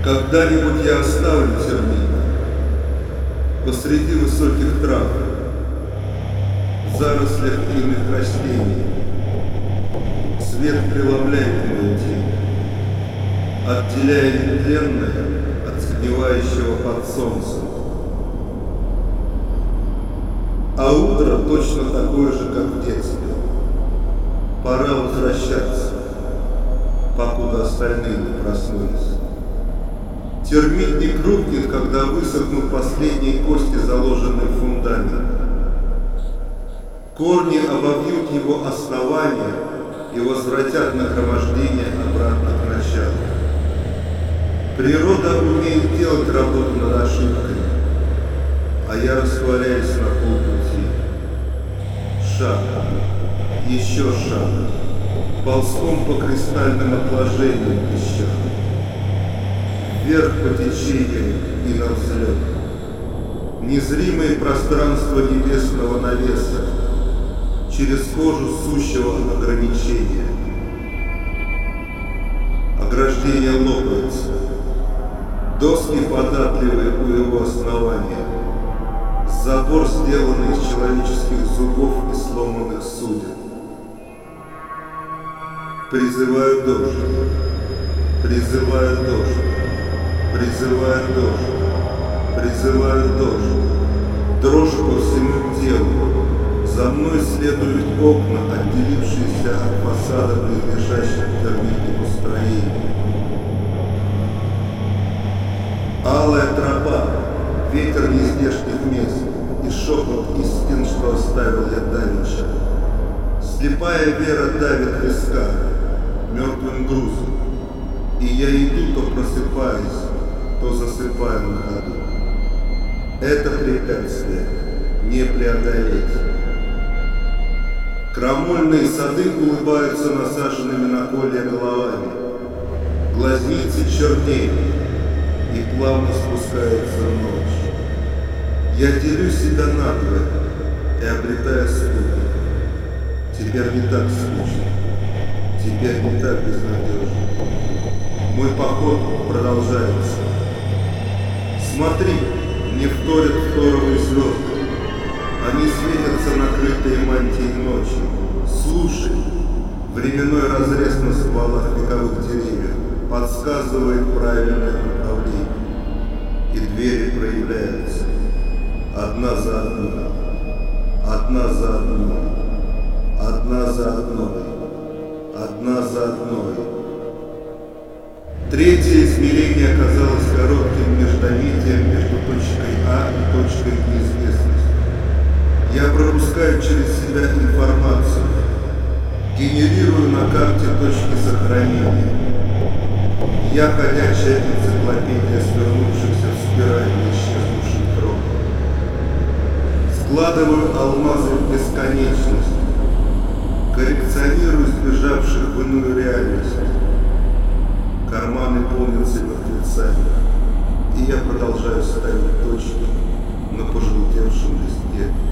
Когда-нибудь я оставлю термин посреди высоких трав, в зарослях иных растений. Свет преломляет мою тень, отделяя нетленное от сгнивающего под солнцем. А утро точно такое же, как в детстве. Пора возвращаться, покуда остальные не проснулись. Термитник рухнет, когда высохнут последние кости, заложенные в фундамент. Корни обовьют его основания и возвратят нагромождение обратно к началу. Природа умеет делать работу над ошибками, а я растворяюсь на полпути. Шаг, еще шаг, ползком по кристальным отложениям песчаным. Вверх по течению и на взлет. Незримое пространство небесного навеса, через кожу сущего ограничения. Ограждение лопается, доски податливые у его основания, забор, сделанный из человеческих зубов и сломанных судеб. Призываю дождь, призываю дождь, призываю дождь, призываю дождь. Дрожь по всему телу. За мной следуют окна, отделившиеся от фасада близлежащих к термитнику строений. Алая тропа, ветер нездешних мест и шепот истин, что оставил я давеча. Слепая вера давит виска мертвым грузом, и я иду, то просыпаясь, то засыпаю на ходу. Это препятствие не преодолеть. Крамольные сады улыбаются насаженными на колья головами. Глазницы чернеют, и плавно спускается ночь. Я делю себя надвое и обретаю спутник. Теперь не так скучно, теперь не так безнадежно. Мой поход продолжается. Смотри, мне вторят фторовые звезды. Они светятся, накрытые мантией ночи. Слушай, временной разрез на стволах вековых деревьев подсказывает правильное направление. И двери проявляются. Одна за одной. Одна за одной. Одна за одной. Одна за одной. Третье измерение оказалось коротким междометием между точкой А и точкой неизвестности. Я пропускаю через себя информацию, генерирую на карте точки сохранения. Я ходячая энциклопедия свернувшихся в спираль исчезнувших троп. Складываю алмазы в бесконечность, коррекционирую сбежавших в иную реальность. Карманы полнятся мертвецами, и я продолжаю ставить точки на пожелтевшем листе.